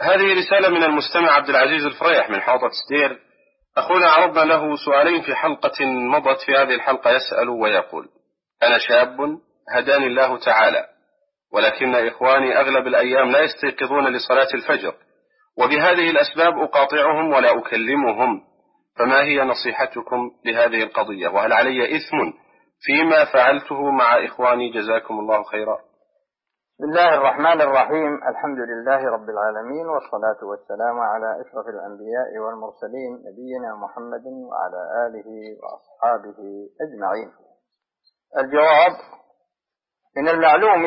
هذه رسالة من المستمع عبد العزيز الفريح من حوضة سدير. أخونا عرضنا له سؤالين في حلقة مضت. في هذه الحلقة يسأل ويقول: أنا شاب هداني الله تعالى، ولكن إخواني أغلب الأيام لا يستيقظون لصلاة الفجر، وبهذه الأسباب أقاطعهم ولا أكلمهم، فما هي نصيحتكم لهذه القضية؟ وهل علي إثم فيما فعلته مع إخواني؟ جزاكم الله خيرا. بسم الله الرحمن الرحيم. الحمد لله رب العالمين، والصلاة والسلام على أشرف الأنبياء والمرسلين، نبينا محمد وعلى آله وأصحابه أجمعين. الجواب: من المعلوم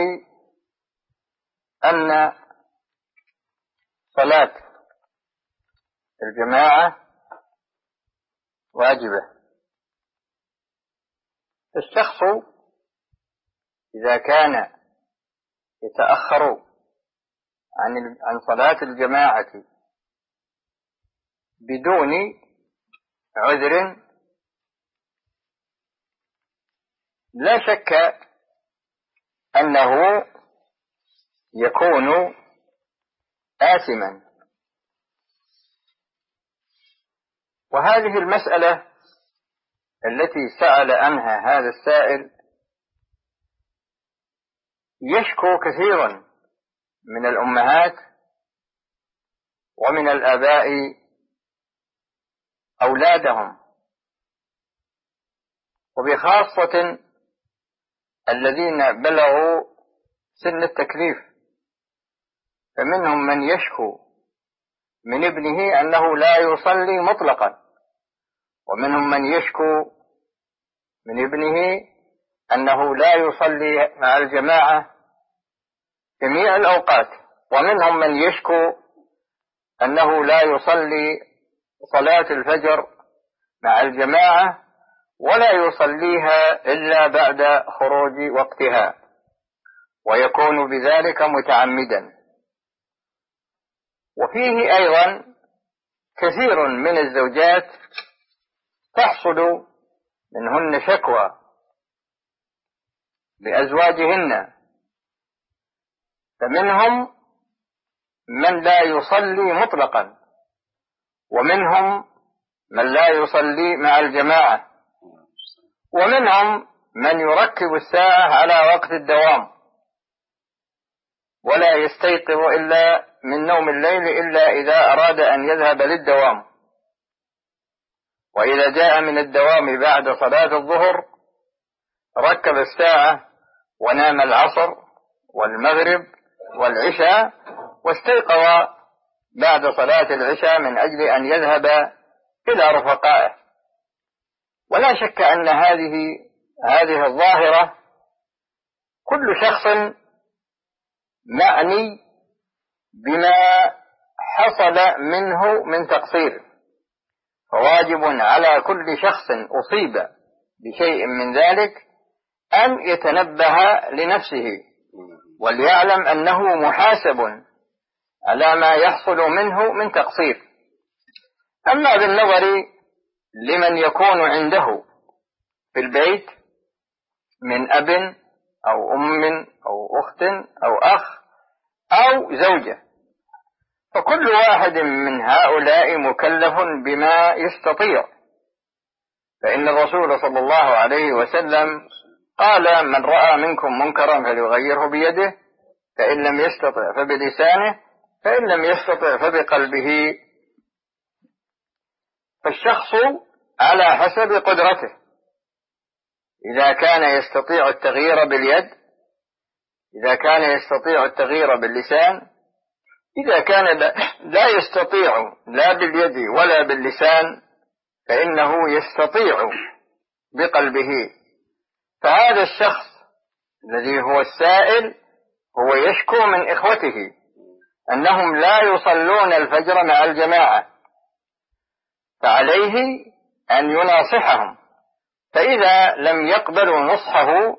أن صلاة الجماعة واجبة. الشخص إذا كان يتأخر عن صلاة الجماعة بدون عذر لا شك أنه يكون آثما. وهذه المسألة التي سأل عنها هذا السائل يشكو كثير من الأمهات ومن الآباء أولادهم، وبخاصة الذين بلغوا سن التكليف، فمنهم من يشكو من ابنه أنه لا يصلي مطلقا، ومنهم من يشكو من ابنه أنه لا يصلي مع الجماعة جميع الأوقات، ومنهم من يشكو أنه لا يصلي صلاة الفجر مع الجماعة ولا يصليها إلا بعد خروج وقتها، ويكون بذلك متعمدا. وفيه أيضا كثير من الزوجات تحصل منهن شكوى لأزواجهن، فمنهم من لا يصلي مطلقا، ومنهم من لا يصلي مع الجماعة، ومنهم من يركب الساعة على وقت الدوام ولا يستيقظ إلا من نوم الليل إلا إذا أراد أن يذهب للدوام، وإذا جاء من الدوام بعد صلاة الظهر ركب الساعة ونام العصر والمغرب والعشاء، واستيقظ بعد صلاة العشاء من أجل أن يذهب إلى رفقائه. ولا شك أن هذه الظاهرة كل شخص معني بما حصل منه من تقصير، فواجب على كل شخص أصيب بشيء من ذلك أن يتنبه لنفسه وليعلم أنه محاسب على ما يحصل منه من تقصير. أما بالنظر لمن يكون عنده في البيت من أب أو أم أو أخت أو أخ أو زوجة، فكل واحد من هؤلاء مكلف بما يستطيع، فإن الرسول صلى الله عليه وسلم قال: من رأى منكم منكرا فليغيره بيده، فإن لم يستطع فبلسانه، فإن لم يستطع فبقلبه. فالشخص على حسب قدرته، إذا كان يستطيع التغيير باليد، إذا كان يستطيع التغيير باللسان، إذا كان لا يستطيع لا باليد ولا باللسان فإنه يستطيع بقلبه. فهذا الشخص الذي هو السائل هو يشكو من إخوته أنهم لا يصلون الفجر مع الجماعة، فعليه أن يناصحهم، فإذا لم يقبلوا نصحه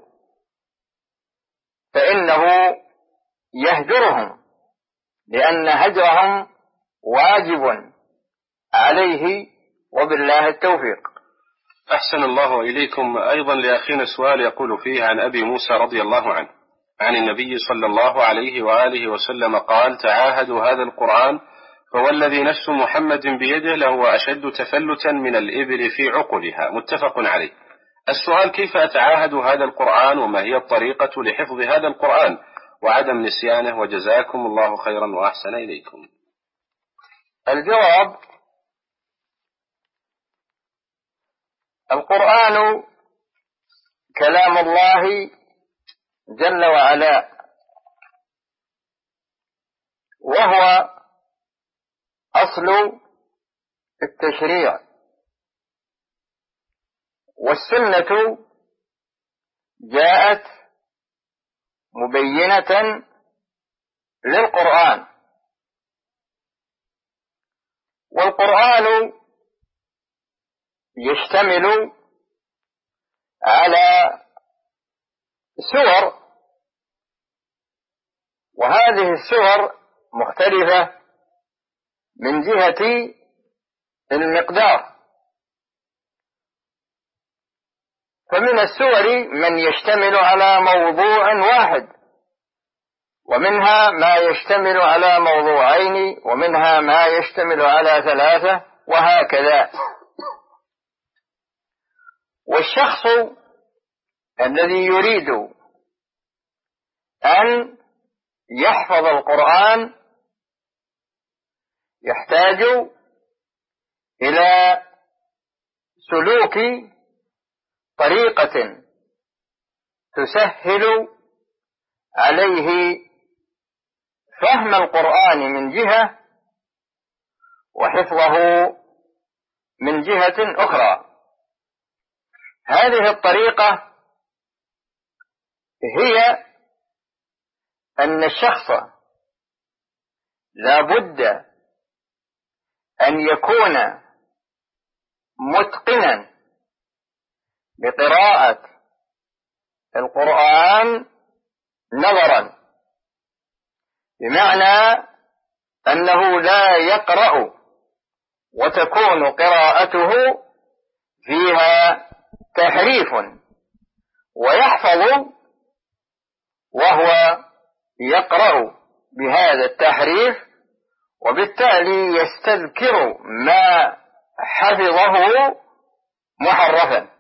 فإنه يهجرهم، لأن هجرهم واجب عليه، وبالله التوفيق. أحسن الله إليكم. أيضا لأخينا سؤال يقول فيه عن أبي موسى رضي الله عنه: عن النبي صلى الله عليه وآله وسلم قال: تعاهدوا هذا القرآن فوالذي نفس محمد بيده لهو أشد تفلتا من الإبل في عقلها. متفق عليه. السؤال: كيف أتعاهد هذا القرآن وما هي الطريقة لحفظ هذا القرآن وعدم نسيانه؟ وجزاكم الله خيرا وأحسن إليكم. الجواب: القرآن كلام الله جل وعلا، وهو أصل التشريع، والسنة جاءت مبينة للقرآن. والقرآن يشتمل على سور، وهذه السور مختلفة من جهة المقدار، فمن السور من يشتمل على موضوع واحد، ومنها ما يشتمل على موضوعين، ومنها ما يشتمل على ثلاثة، وهكذا. والشخص الذي يريد أن يحفظ القرآن يحتاج إلى سلوك طريقة تسهل عليه فهم القرآن من جهة، وحفظه من جهة أخرى. هذه الطريقة هي أن الشخص لا بد أن يكون متقنا بقراءة القرآن نظرا، بمعنى أنه لا يقرأ وتكون قراءته فيها تحريف، ويحفظ وهو يقرأ بهذا التحريف، وبالتالي يستذكر ما حفظه محرفا.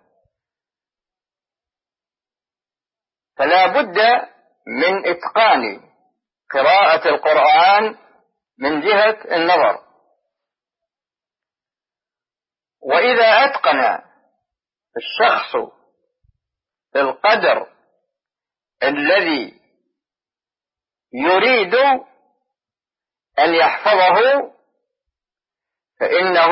فلا بد من إتقان قراءة القرآن من جهة النظر. وإذا أتقن الشخص القدر الذي يريد أن يحفظه فإنه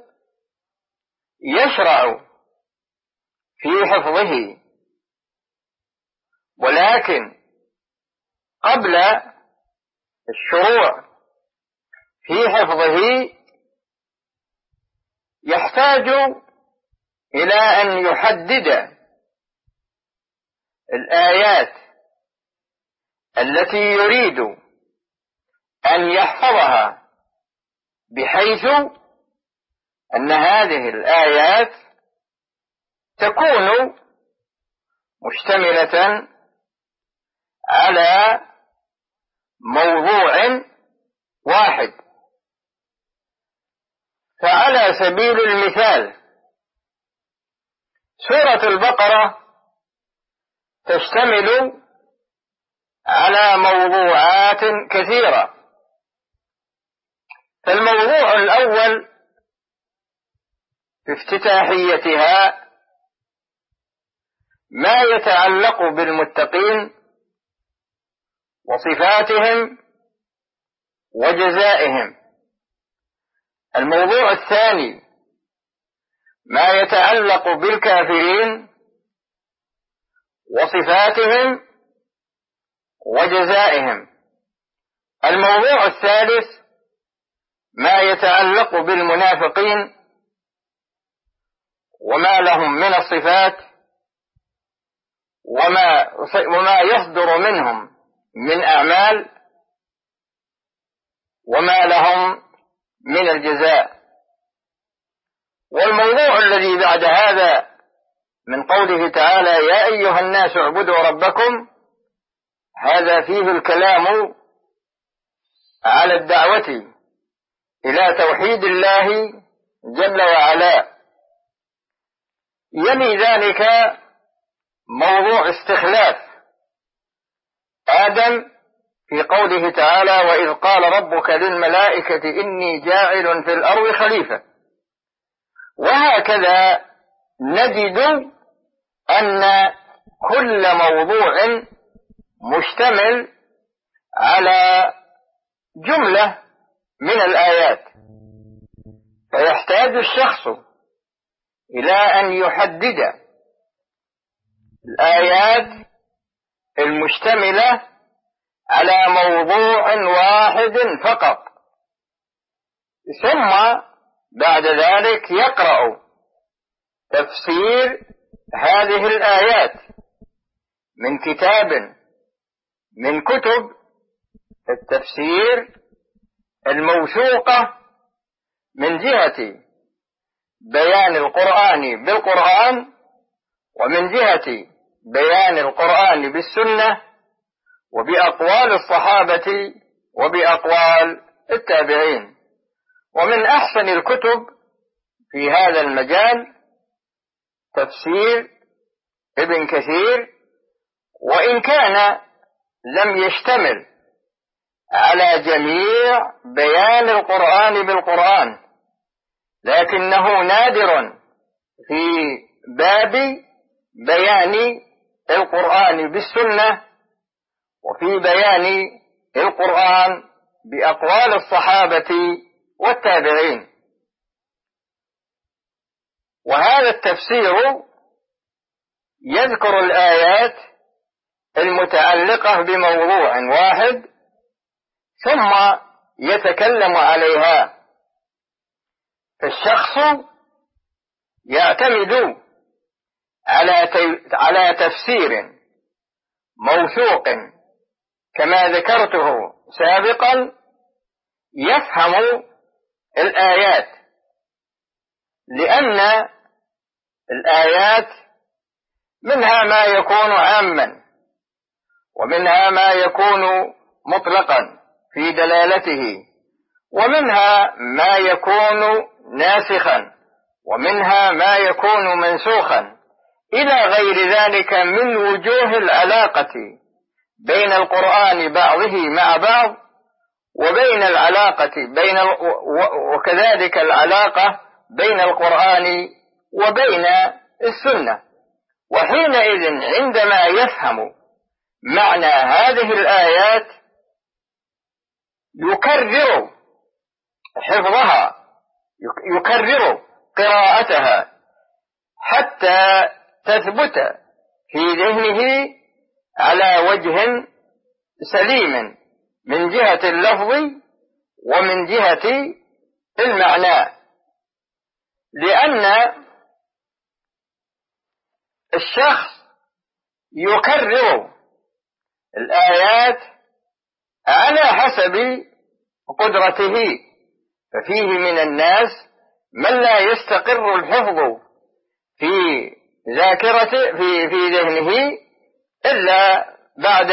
يشرع في حفظه، ولكن قبل الشروع في حفظه يحتاج إلى أن يحدد الآيات التي يريد أن يحفظها، بحيث أن هذه الآيات تكون مشتملة على موضوع واحد. فعلى سبيل المثال سورة البقرة تشتمل على موضوعات كثيرة. فالموضوع الأول في افتتاحيتها ما يتعلق بالمتقين وصفاتهم وجزائهم. الموضوع الثاني ما يتعلق بالكافرين وصفاتهم وجزائهم. الموضوع الثالث ما يتعلق بالمنافقين وما لهم من الصفات وما يصدر منهم من أعمال وما لهم من الجزاء. والموضوع الذي بعد هذا من قوله تعالى: يا أيها الناس اعبدوا ربكم، هذا فيه الكلام على الدعوة إلى توحيد الله جل وعلا. يلي ذلك موضوع استخلاف آدم في قوله تعالى: وإذ قال ربك للملائكة إني جاعل في الأرض خليفة. وهكذا نجد أن كل موضوع مشتمل على جملة من الآيات، فيحتاج الشخص إلى أن يحدد الآيات المشتملة على موضوع واحد فقط، ثم بعد ذلك يقرأ تفسير هذه الآيات من كتاب من كتب التفسير الموثوقة من جهة بيان القرآن بالقرآن، ومن جهة بيان القرآن بالسنة، وبأقوال الصحابة وبأقوال التابعين. ومن أحسن الكتب في هذا المجال تفسير ابن كثير، وإن كان لم يشتمل على جميع بيان القرآن بالقرآن، لكنه نادر في باب بيان القرآن بالسنة، وفي بيان القرآن بأقوال الصحابة والتابعين. وهذا التفسير يذكر الآيات المتعلقة بموضوع واحد ثم يتكلم عليها، فالشخص يعتمد على تفسير موثوق كما ذكرته سابقا، يفهم الآيات، لأن الآيات منها ما يكون عاما، ومنها ما يكون مطلقا في دلالته، ومنها ما يكون ناسخا، ومنها ما يكون منسوخا، إلى غير ذلك من وجوه العلاقة بين القرآن بعضه مع بعض، وبين العلاقة وكذلك العلاقة بين القرآن وبين السنة. وحينئذ عندما يفهم معنى هذه الآيات يكرر حفظها، يكرر قراءتها حتى تثبت في ذهنه على وجه سليم من جهة اللفظ ومن جهة المعنى، لأن الشخص يكرر الآيات على حسب قدرته، ففيه من الناس من لا يستقر الحفظ في ذاكرته في ذهنه إلا بعد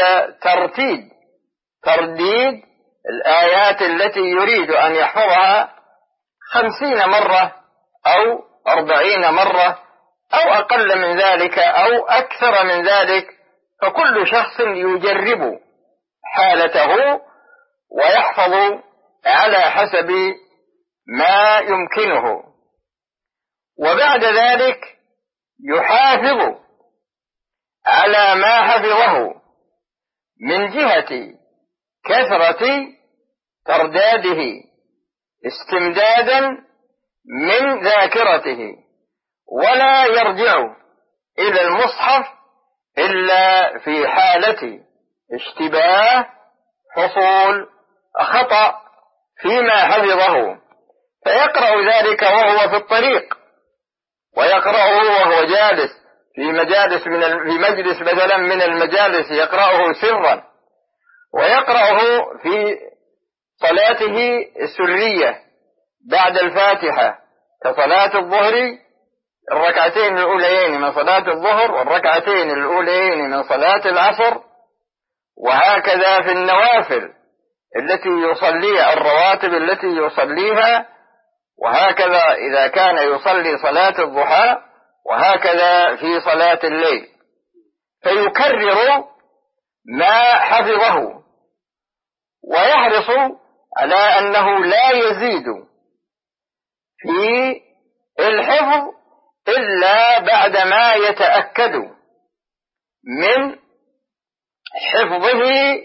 ترديد الآيات التي يريد أن يحفظها 50 مرة أو 40 مرة أو أقل من ذلك أو أكثر من ذلك. فكل شخص يجرب حالته ويحفظ على حسب ما يمكنه، وبعد ذلك يحافظ على ما حفظه من جهة كثرة ترداده استمدادا من ذاكرته، ولا يرجع إلى المصحف إلا في حالة اشتباه حصول خطأ فيما حفظه، فيقرأ ذلك وهو في الطريق، ويقرأه وهو جالس في مجلس مثلا من المجالس، يقرأه سرا، ويقرأه في صلاته السرية بعد الفاتحة كصلاة الظهر، الركعتين الأوليين من صلاة الظهر والركعتين الأوليين من صلاة العصر، وهكذا في النوافل التي يصليها، الرواتب التي يصليها، وهكذا إذا كان يصلي صلاة الضحى، وهكذا في صلاة الليل، فيكرر ما حفظه ويحرص على أنه لا يزيد في الحفظ إلا بعدما يتأكد من حفظه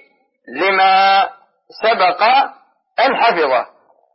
لما سبق أن حفظه.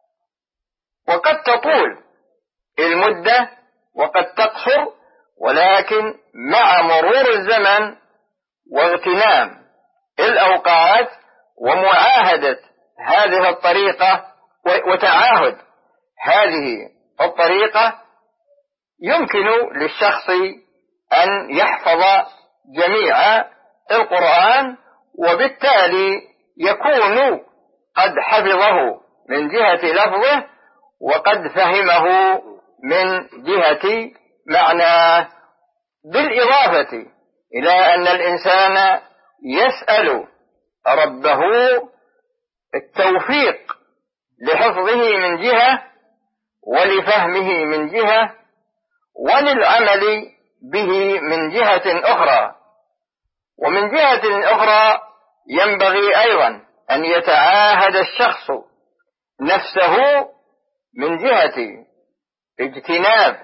وقد تطول المدة وقد تقصر، ولكن مع مرور الزمن واغتنام الأوقات ومعاهدة هذه الطريقة وتعاهد هذه الطريقة يمكن للشخص أن يحفظ جميع القرآن، وبالتالي يكون قد حفظه من جهة لفظه وقد فهمه من جهة معناه، بالإضافة إلى أن الإنسان يسأل ربه التوفيق لحفظه من جهة، ولفهمه من جهة، وللعمل به من جهة أخرى. ومن جهة أخرى ينبغي أيضا أن يتعاهد الشخص نفسه من جهة اجتناب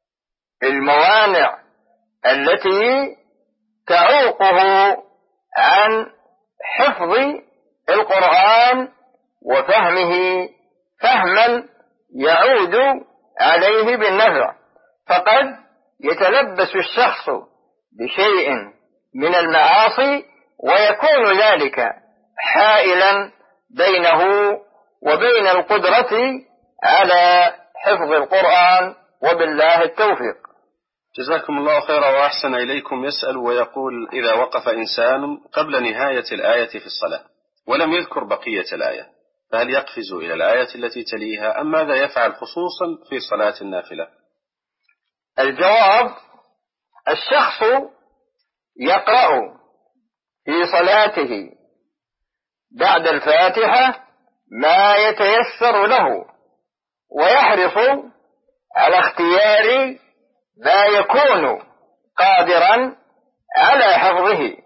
الموانع التي تعوقه عن حفظ القرآن وفهمه فهما يعود عليه بالنفع. فقد يتلبس الشخص بشيء من المعاصي ويكون ذلك حائلا بينه وبين القدرة على حفظ القرآن، وبالله التوفيق. جزاكم الله خيرا وأحسن إليكم. يسأل ويقول: إذا وقف إنسان قبل نهاية الآية في الصلاة ولم يذكر بقية الآية، فهل يقفز إلى الآية التي تليها أم ماذا يفعل، خصوصا في صلاة النافلة؟ الجواب: الشخص يقرأ في صلاته بعد الفاتحة ما يتيسر له، ويحرص على اختيار ما يكون قادرا على حفظه،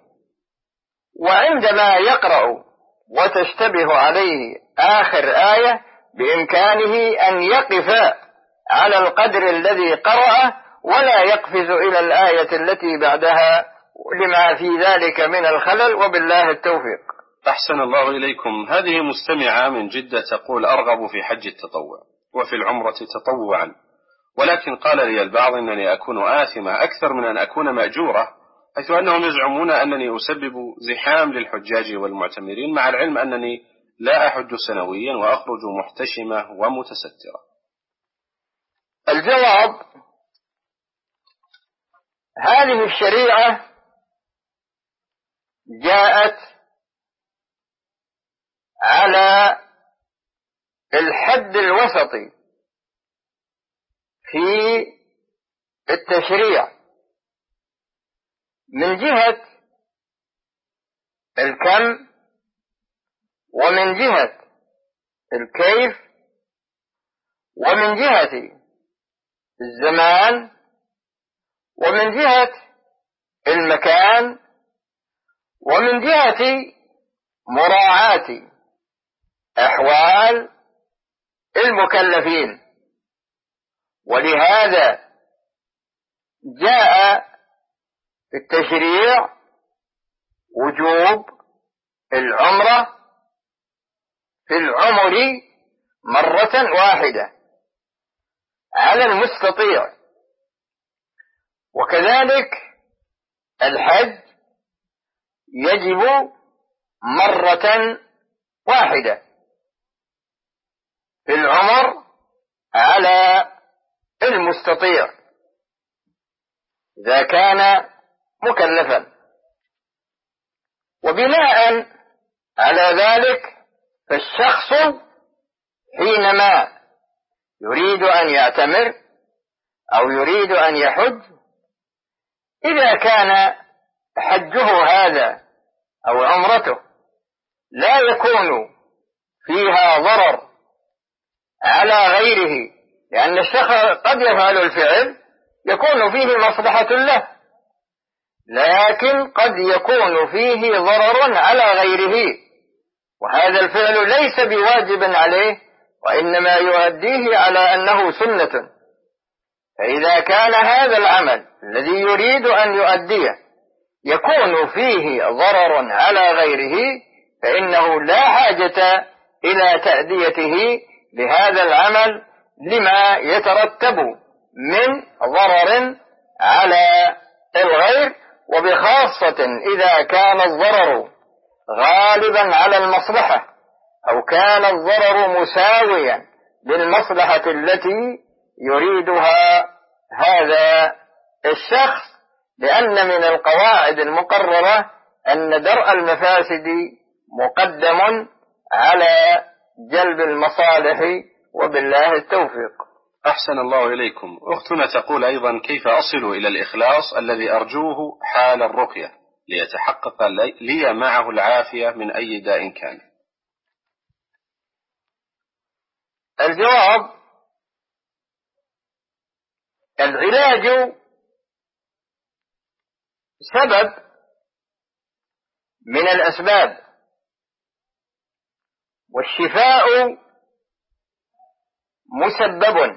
وعندما يقرأ وتشتبه عليه آخر آية بإمكانه أن يقف على القدر الذي قرأه ولا يقفز إلى الآية التي بعدها لما في ذلك من الخلل، وبالله التوفيق. أحسن الله إليكم. هذه مستمعة من جدة تقول: أرغب في حج التطوع وفي العمرة تطوعا، ولكن قال لي البعض أنني أكون آثمة أكثر من أن أكون مأجورة، حيث أنهم يزعمون أنني أسبب زحام للحجاج والمعتمرين، مع العلم أنني لا أحج سنويا وأخرج محتشمة ومتسترة. الجواب: هذه الشريعة جاءت على الحد الوسطي في التشريع، من جهة الكم، ومن جهة الكيف، ومن جهة الزمان، ومن جهة المكان، ومن جهة مراعاة أحوال المكلفين. ولهذا جاء في التشريع وجوب العمرة في العمر مرة واحدة على المستطيع، وكذلك الحج يجب مرة واحدة في العمر على المستطيع إذا كان مكلفا. وبناء على ذلك فالشخص حينما يريد أن يعتمر أو يريد أن يحج، إذا كان حجه هذا أو عمرته لا يكون فيها ضرر على غيره، لأن الشخص قد يفعل الفعل يكون فيه مصلحة له، لكن قد يكون فيه ضرر على غيره، وهذا الفعل ليس بواجب عليه، وإنما يؤديه على أنه سنة. فإذا كان هذا العمل الذي يريد أن يؤديه يكون فيه ضرر على غيره، فإنه لا حاجة إلى تأديته بهذا العمل لما يترتب من ضرر على الغير، وبخاصة إذا كان الضرر غالبا على المصلحة، أو كان الضرر مساويا للمصلحة التي يريدها هذا الشخص، لأن من القواعد المقررة أن درء المفاسد مقدم على جلب المصالح، وبالله التوفيق. أحسن الله إليكم. أختنا تقول أيضا: كيف أصل إلى الإخلاص الذي أرجوه حال الرقية ليتحقق لي معه العافية من أي داء كان؟ الجواب: العلاج سبب من الأسباب، والشفاء مسبب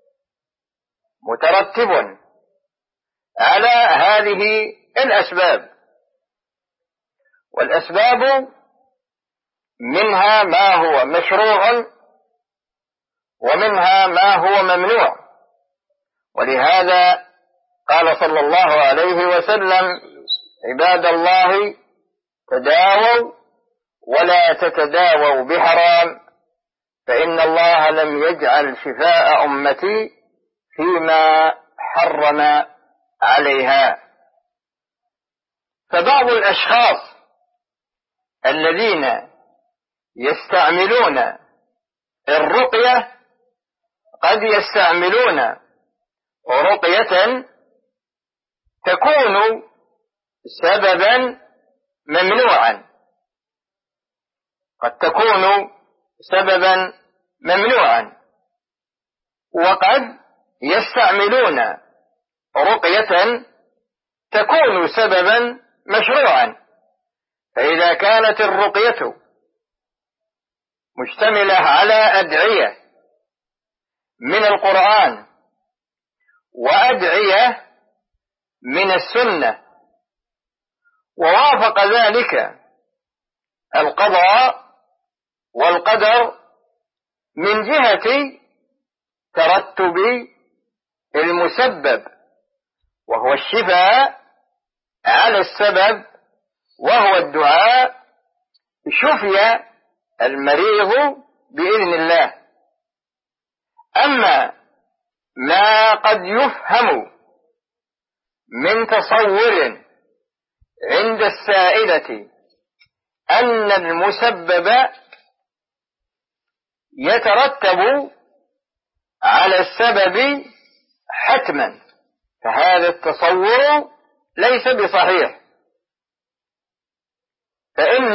مترتب على هذه الأسباب، والأسباب منها ما هو مشروع ومنها ما هو ممنوع، ولهذا قال صلى الله عليه وسلم: عباد الله تداووا ولا تتداووا بحرام، فإن الله لم يجعل شفاء أمتي فيما حرم عليها. فبعض الأشخاص الذين يستعملون الرقية قد يستعملون رقية تكون سببا ممنوعا، قد تكون سببا ممنوعا، وقد يستعملون رقية تكون سببا مشروعا. فإذا كانت الرقية مشتملة على أدعية من القرآن وأدعية من السنة، ووافق ذلك القضاء والقدر من جهة ترتب المسبب وهو الشفاء على السبب وهو الدعاء، شفي المريض بإذن الله. أما ما قد يفهم من تصور عند السائلة أن المسبب يترتب على السبب حتما، فهذا التصور ليس بصحيح، فإن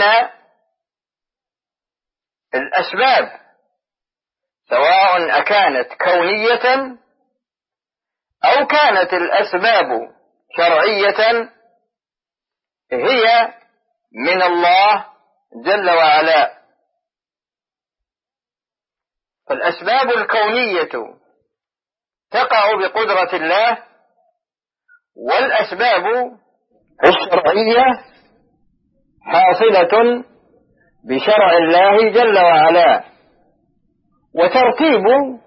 الأسباب سواء أكانت كونية أو كانت الأسباب شرعية هي من الله جل وعلا. فالأسباب الكونية تقع بقدرة الله، والأسباب الشرعية حاصلة بشرع الله جل وعلا. وترتيب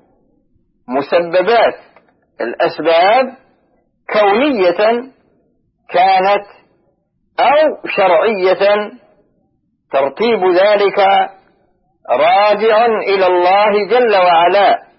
مسببات الأسباب كونية كانت أو شرعية، ترتيب ذلك راجع إلى الله جل وعلا.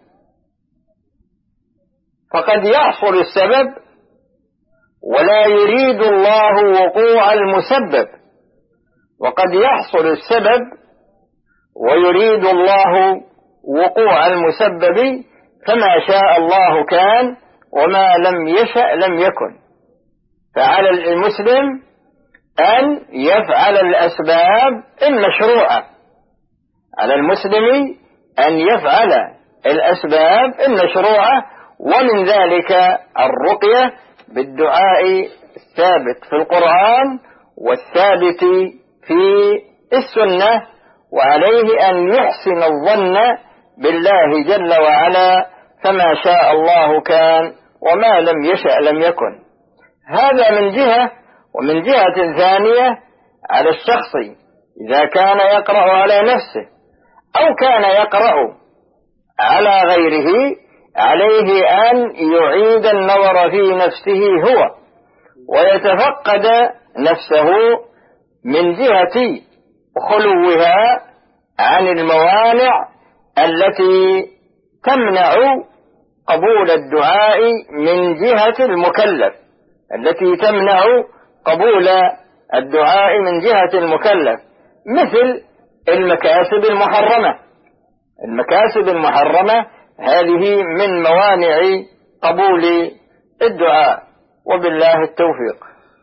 فقد يحصل السبب ولا يريد الله وقوع المسبب، وقد يحصل السبب ويريد الله وقوع المسبب، فما شاء الله كان وما لم يشأ لم يكن. فعلى المسلم أن يفعل الأسباب المشروعة، على المسلم أن يفعل الأسباب المشروعة، ومن ذلك الرقية بالدعاء الثابت في القرآن والثابت في السنة، وعليه أن يحسن الظن بالله جل وعلا، فما شاء الله كان وما لم يشأ لم يكن. هذا من جهة. ومن جهة ثانية على الشخص إذا كان يقرأ على نفسه أو كان يقرأ على غيره، عليه أن يعيد النظر في نفسه هو، ويتفقد نفسه من جهة خلوها عن الموانع التي تمنع قبول الدعاء من جهة المكلف، التي تمنع قبول الدعاء من جهة المكلف، مثل المكاسب المحرمة. المكاسب المحرمة هذه من موانع قبول الدعاء، وبالله التوفيق.